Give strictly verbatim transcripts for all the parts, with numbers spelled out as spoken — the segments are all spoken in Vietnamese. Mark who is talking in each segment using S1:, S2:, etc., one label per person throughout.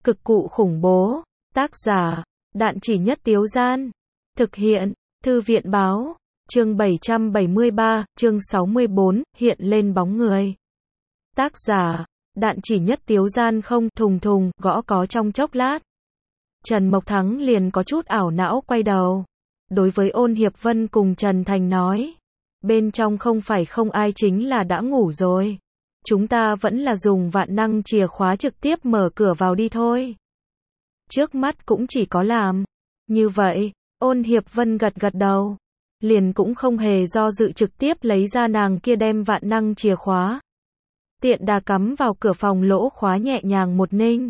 S1: Cực cụ khủng bố. Tác giả, Đạn Chỉ Nhất Tiếu Gian. Thực hiện, Thư viện báo. Chương bảy trăm bảy mươi ba, chương sáu mươi bốn, hiện lên bóng người. Tác giả, Đạn Chỉ Nhất Tiếu Gian. Không, thùng thùng, gõ có trong chốc lát. Trần Mộc Thắng liền có chút ảo não quay đầu. Đối với Ôn Hiệp Vân cùng Trần Thành nói. Bên trong không phải không ai chính là đã ngủ rồi. Chúng ta vẫn là dùng vạn năng chìa khóa trực tiếp mở cửa vào đi thôi. Trước mắt cũng chỉ có làm. Như vậy, Ôn Hiệp Vân gật gật đầu. Liền cũng không hề do dự trực tiếp lấy ra nàng kia đem vạn năng chìa khóa. Tiện đà cắm vào cửa phòng lỗ khóa nhẹ nhàng một ninh.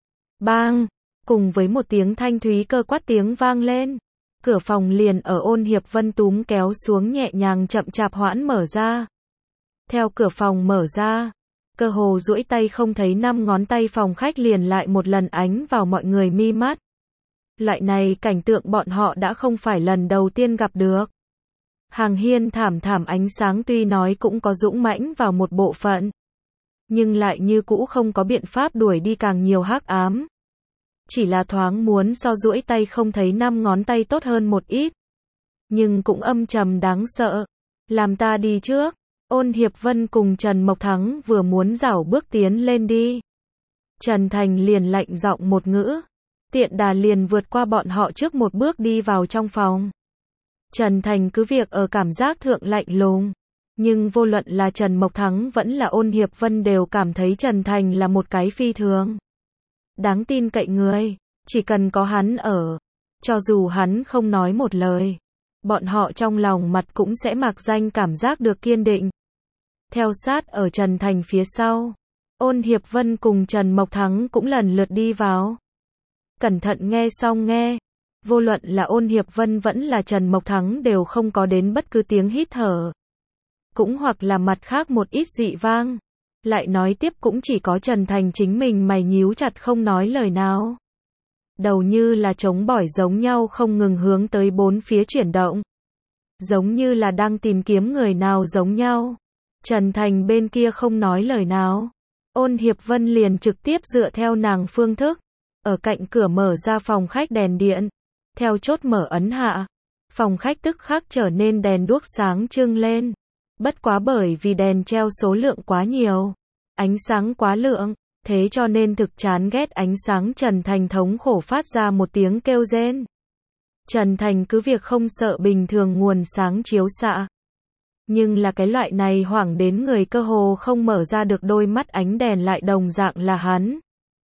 S1: Bang! Cùng với một tiếng thanh thúy cơ quát tiếng vang lên. Cửa phòng liền ở Ôn Hiệp Vân túm kéo xuống nhẹ nhàng chậm chạp hoãn mở ra. Theo cửa phòng mở ra, cơ hồ duỗi tay không thấy năm ngón tay phòng khách liền lại một lần ánh vào mọi người mi mắt. Loại này cảnh tượng bọn họ đã không phải lần đầu tiên gặp được. Hàng hiên thảm thảm ánh sáng tuy nói cũng có dũng mãnh vào một bộ phận, nhưng lại như cũ không có biện pháp đuổi đi càng nhiều hắc ám. Chỉ là thoáng muốn so duỗi tay không thấy năm ngón tay tốt hơn một ít. Nhưng cũng âm trầm đáng sợ. Làm ta đi trước. Ôn Hiệp Vân cùng Trần Mộc Thắng vừa muốn rảo bước tiến lên đi. Trần Thành liền lạnh giọng một ngữ. Tiện đà liền vượt qua bọn họ trước một bước đi vào trong phòng. Trần Thành cứ việc ở cảm giác thượng lạnh lùng. Nhưng vô luận là Trần Mộc Thắng vẫn là Ôn Hiệp Vân đều cảm thấy Trần Thành là một cái phi thường đáng tin cậy người. Chỉ cần có hắn ở. Cho dù hắn không nói một lời. Bọn họ trong lòng mặt cũng sẽ mạc danh cảm giác được kiên định. Theo sát ở Trần Thành phía sau. Ôn Hiệp Vân cùng Trần Mộc Thắng cũng lần lượt đi vào. Cẩn thận nghe xong nghe. Vô luận là Ôn Hiệp Vân vẫn là Trần Mộc Thắng đều không có đến bất cứ tiếng hít thở. Cũng hoặc là mặt khác một ít dị vang. Lại nói tiếp cũng chỉ có Trần Thành chính mình mày nhíu chặt không nói lời nào. Đầu như là trống bỏi giống nhau không ngừng hướng tới bốn phía chuyển động. Giống như là đang tìm kiếm người nào giống nhau. Trần Thành bên kia không nói lời nào. Ôn Hiệp Vân liền trực tiếp dựa theo nàng phương thức. Ở cạnh cửa mở ra phòng khách đèn điện. Theo chốt mở ấn hạ. Phòng khách tức khắc trở nên đèn đuốc sáng trưng lên. Bất quá bởi vì đèn treo số lượng quá nhiều. Ánh sáng quá lượng. Thế cho nên thực chán ghét ánh sáng Trần Thành thống khổ phát ra một tiếng kêu rên. Trần Thành cứ việc không sợ bình thường nguồn sáng chiếu xạ. Nhưng là cái loại này hoảng đến người cơ hồ không mở ra được đôi mắt ánh đèn lại đồng dạng là hắn.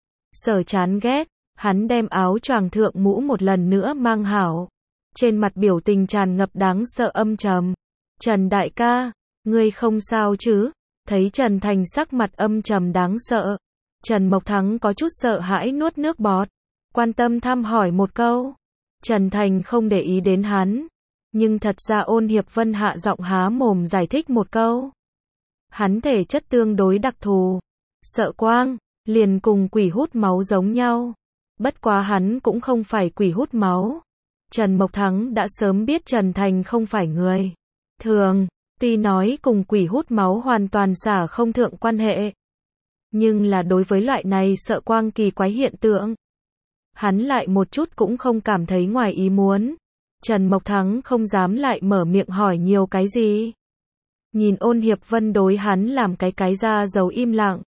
S1: Sở chán ghét, hắn đem áo choàng thượng mũ một lần nữa mang hảo. Trên mặt biểu tình tràn ngập đáng sợ âm trầm. Trần đại ca, ngươi không sao chứ? Thấy Trần Thành sắc mặt âm trầm đáng sợ. Trần Mộc Thắng có chút sợ hãi nuốt nước bọt. Quan tâm thăm hỏi một câu. Trần Thành không để ý đến hắn. Nhưng thật ra Ôn Hiệp Vân hạ giọng há mồm giải thích một câu. Hắn thể chất tương đối đặc thù. Sợ quang, liền cùng quỷ hút máu giống nhau. Bất quá hắn cũng không phải quỷ hút máu. Trần Mộc Thắng đã sớm biết Trần Thành không phải người thường. Tuy nói cùng quỷ hút máu hoàn toàn xả không thượng quan hệ. Nhưng là đối với loại này sợ quang kỳ quái hiện tượng. Hắn lại một chút cũng không cảm thấy ngoài ý muốn. Trần Mộc Thắng không dám lại mở miệng hỏi nhiều cái gì. Nhìn Ôn Hiệp Vân đối hắn làm cái cái ra dầu im lặng.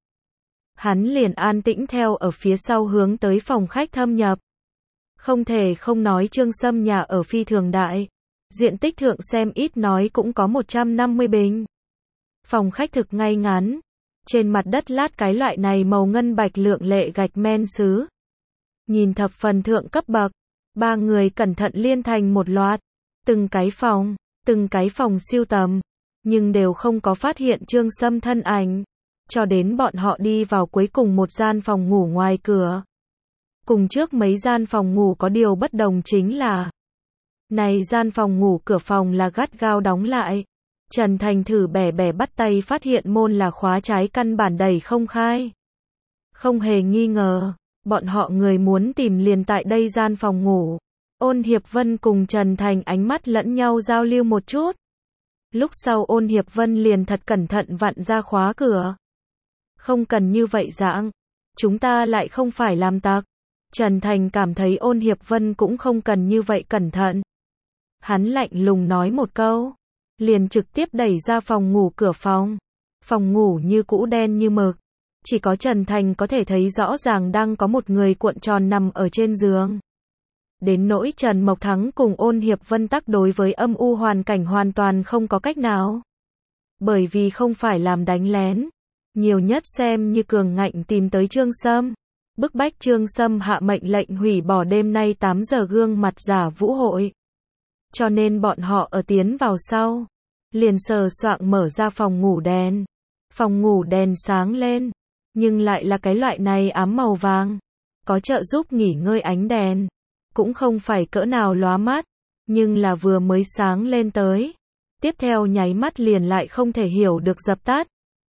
S1: Hắn liền an tĩnh theo ở phía sau hướng tới phòng khách thâm nhập. Không thể không nói Trương Sâm nhà ở phi thường đại. Diện tích thượng xem ít nói cũng có một trăm năm mươi bình. Phòng khách thực ngay ngắn. Trên mặt đất lát cái loại này màu ngân bạch lượng lệ gạch men sứ. Nhìn thập phần thượng cấp bậc. Ba người cẩn thận liên thành một loạt. Từng cái phòng, từng cái phòng siêu tầm. Nhưng đều không có phát hiện Trương Sâm thân ảnh. Cho đến bọn họ đi vào cuối cùng một gian phòng ngủ ngoài cửa. Cùng trước mấy gian phòng ngủ có điều bất đồng chính là. Này gian phòng ngủ cửa phòng là gắt gao đóng lại. Trần Thành thử bẻ bẻ bắt tay phát hiện môn là khóa trái căn bản đẩy không khai. Không hề nghi ngờ, bọn họ người muốn tìm liền tại đây gian phòng ngủ. Ôn Hiệp Vân cùng Trần Thành ánh mắt lẫn nhau giao lưu một chút. Lúc sau Ôn Hiệp Vân liền thật cẩn thận vặn ra khóa cửa. Không cần như vậy dạng. Chúng ta lại không phải làm tặc. Trần Thành cảm thấy Ôn Hiệp Vân cũng không cần như vậy cẩn thận. Hắn lạnh lùng nói một câu, liền trực tiếp đẩy ra phòng ngủ cửa phòng. Phòng ngủ như cũ đen như mực, chỉ có Trần Thành có thể thấy rõ ràng đang có một người cuộn tròn nằm ở trên giường. Đến nỗi Trần Mộc Thắng cùng Ôn Hiệp Vân tắc đối với âm u hoàn cảnh hoàn toàn không có cách nào. Bởi vì không phải làm đánh lén, nhiều nhất xem như cường ngạnh tìm tới Trương Sâm, bức bách Trương Sâm hạ mệnh lệnh hủy bỏ đêm nay tám giờ gương mặt giả vũ hội. Cho nên bọn họ ở tiến vào sau, liền sờ soạng mở ra phòng ngủ đèn. Phòng ngủ đèn sáng lên, nhưng lại là cái loại này ám màu vàng, có trợ giúp nghỉ ngơi ánh đèn, cũng không phải cỡ nào lóa mắt, nhưng là vừa mới sáng lên tới, tiếp theo nháy mắt liền lại không thể hiểu được dập tắt.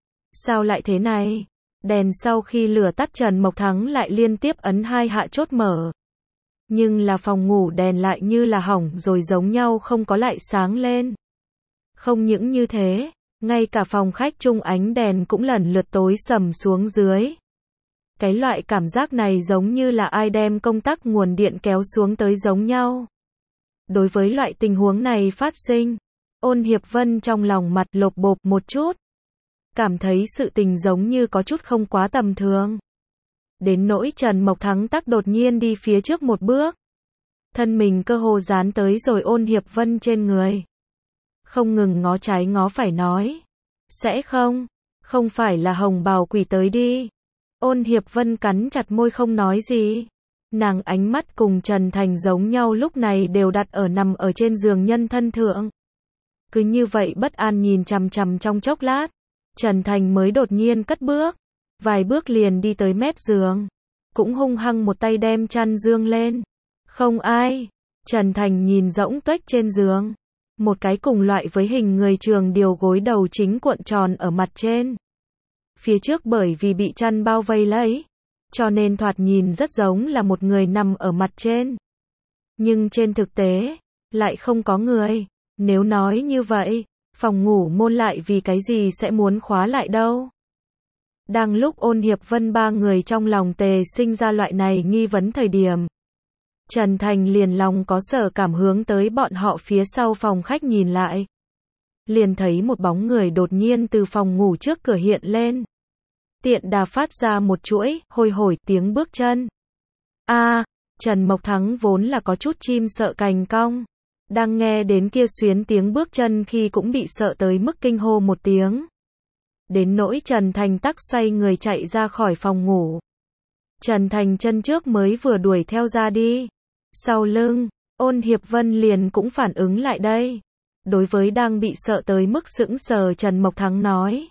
S1: Sao lại thế này? Đèn sau khi lửa tắt Trần Mộc Thắng lại liên tiếp ấn hai hạ chốt mở. Nhưng là phòng ngủ đèn lại như là hỏng rồi giống nhau không có lại sáng lên. Không những như thế, ngay cả phòng khách chung ánh đèn cũng lần lượt tối sầm xuống dưới. Cái loại cảm giác này giống như là ai đem công tắc nguồn điện kéo xuống tới giống nhau. Đối với loại tình huống này phát sinh, Ôn Hiệp Vân trong lòng mặt lộp bộp một chút. Cảm thấy sự tình giống như có chút không quá tầm thường. Đến nỗi Trần Mộc Thắng tắc đột nhiên đi phía trước một bước. Thân mình cơ hồ dán tới rồi Ôn Hiệp Vân trên người. Không ngừng ngó trái ngó phải nói. Sẽ không, không phải là hồng bào quỷ tới đi. Ôn Hiệp Vân cắn chặt môi không nói gì. Nàng ánh mắt cùng Trần Thành giống nhau lúc này đều đặt ở nằm ở trên giường nhân thân thượng. Cứ như vậy bất an nhìn chằm chằm trong chốc lát. Trần Thành mới đột nhiên cất bước. Vài bước liền đi tới mép giường. Cũng hung hăng một tay đem chăn dương lên. Không ai. Trần Thành nhìn rỗng tuếch trên giường. Một cái cùng loại với hình người trường điều gối đầu chính cuộn tròn ở mặt trên. Phía trước bởi vì bị chăn bao vây lấy, cho nên thoạt nhìn rất giống là một người nằm ở mặt trên. Nhưng trên thực tế, lại không có người. Nếu nói như vậy, phòng ngủ môn lại vì cái gì sẽ muốn khóa lại đâu. Đang lúc Ôn Hiệp Vân ba người trong lòng tề sinh ra loại này nghi vấn thời điểm. Trần Thành liền lòng có sở cảm hướng tới bọn họ phía sau phòng khách nhìn lại. Liền thấy một bóng người đột nhiên từ phòng ngủ trước cửa hiện lên. Tiện đà phát ra một chuỗi, hồi hổi tiếng bước chân. A, à, Trần Mộc Thắng vốn là có chút chim sợ cành cong. Đang nghe đến kia xuyến tiếng bước chân khi cũng bị sợ tới mức kinh hô một tiếng. Đến nỗi Trần Thành tắc xoay người chạy ra khỏi phòng ngủ. Trần Thành chân trước mới vừa đuổi theo ra đi. Sau lưng, Ôn Hiệp Vân liền cũng phản ứng lại đây. Đối với đang bị sợ tới mức sững sờ Trần Mộc Thắng nói.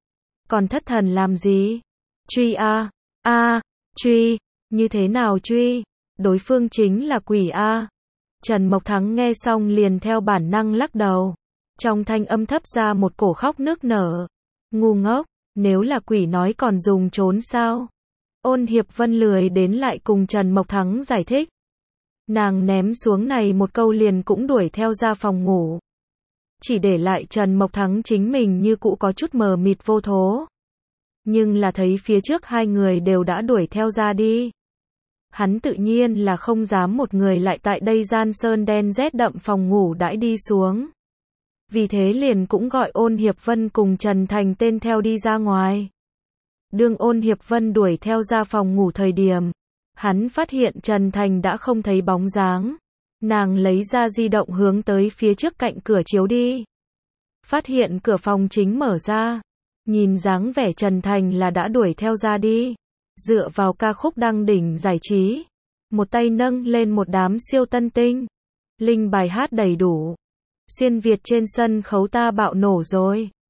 S1: Còn thất thần làm gì? Truy a, a, truy, như thế nào truy? Đối phương chính là quỷ a. Trần Mộc Thắng nghe xong liền theo bản năng lắc đầu. Trong thanh âm thấp ra một cổ khóc nức nở. Ngu ngốc, nếu là quỷ nói còn dùng trốn sao? Ôn Hiệp Vân lười đến lại cùng Trần Mộc Thắng giải thích. Nàng ném xuống này một câu liền cũng đuổi theo ra phòng ngủ. Chỉ để lại Trần Mộc Thắng chính mình như cũ có chút mờ mịt vô thố. Nhưng là thấy phía trước hai người đều đã đuổi theo ra đi. Hắn tự nhiên là không dám một người lại tại đây gian sơn đen rét đậm phòng ngủ đãi đi xuống. Vì thế liền cũng gọi Ôn Hiệp Vân cùng Trần Thành tên theo đi ra ngoài. Đương Ôn Hiệp Vân đuổi theo ra phòng ngủ thời điểm, hắn phát hiện Trần Thành đã không thấy bóng dáng. Nàng lấy ra di động hướng tới phía trước cạnh cửa chiếu đi. Phát hiện cửa phòng chính mở ra. Nhìn dáng vẻ Trần Thành là đã đuổi theo ra đi. Dựa vào ca khúc đăng đỉnh giải trí. Một tay nâng lên một đám siêu tân tinh. Linh bài hát đầy đủ. Xuyên Việt trên sân khấu ta bạo nổ rồi.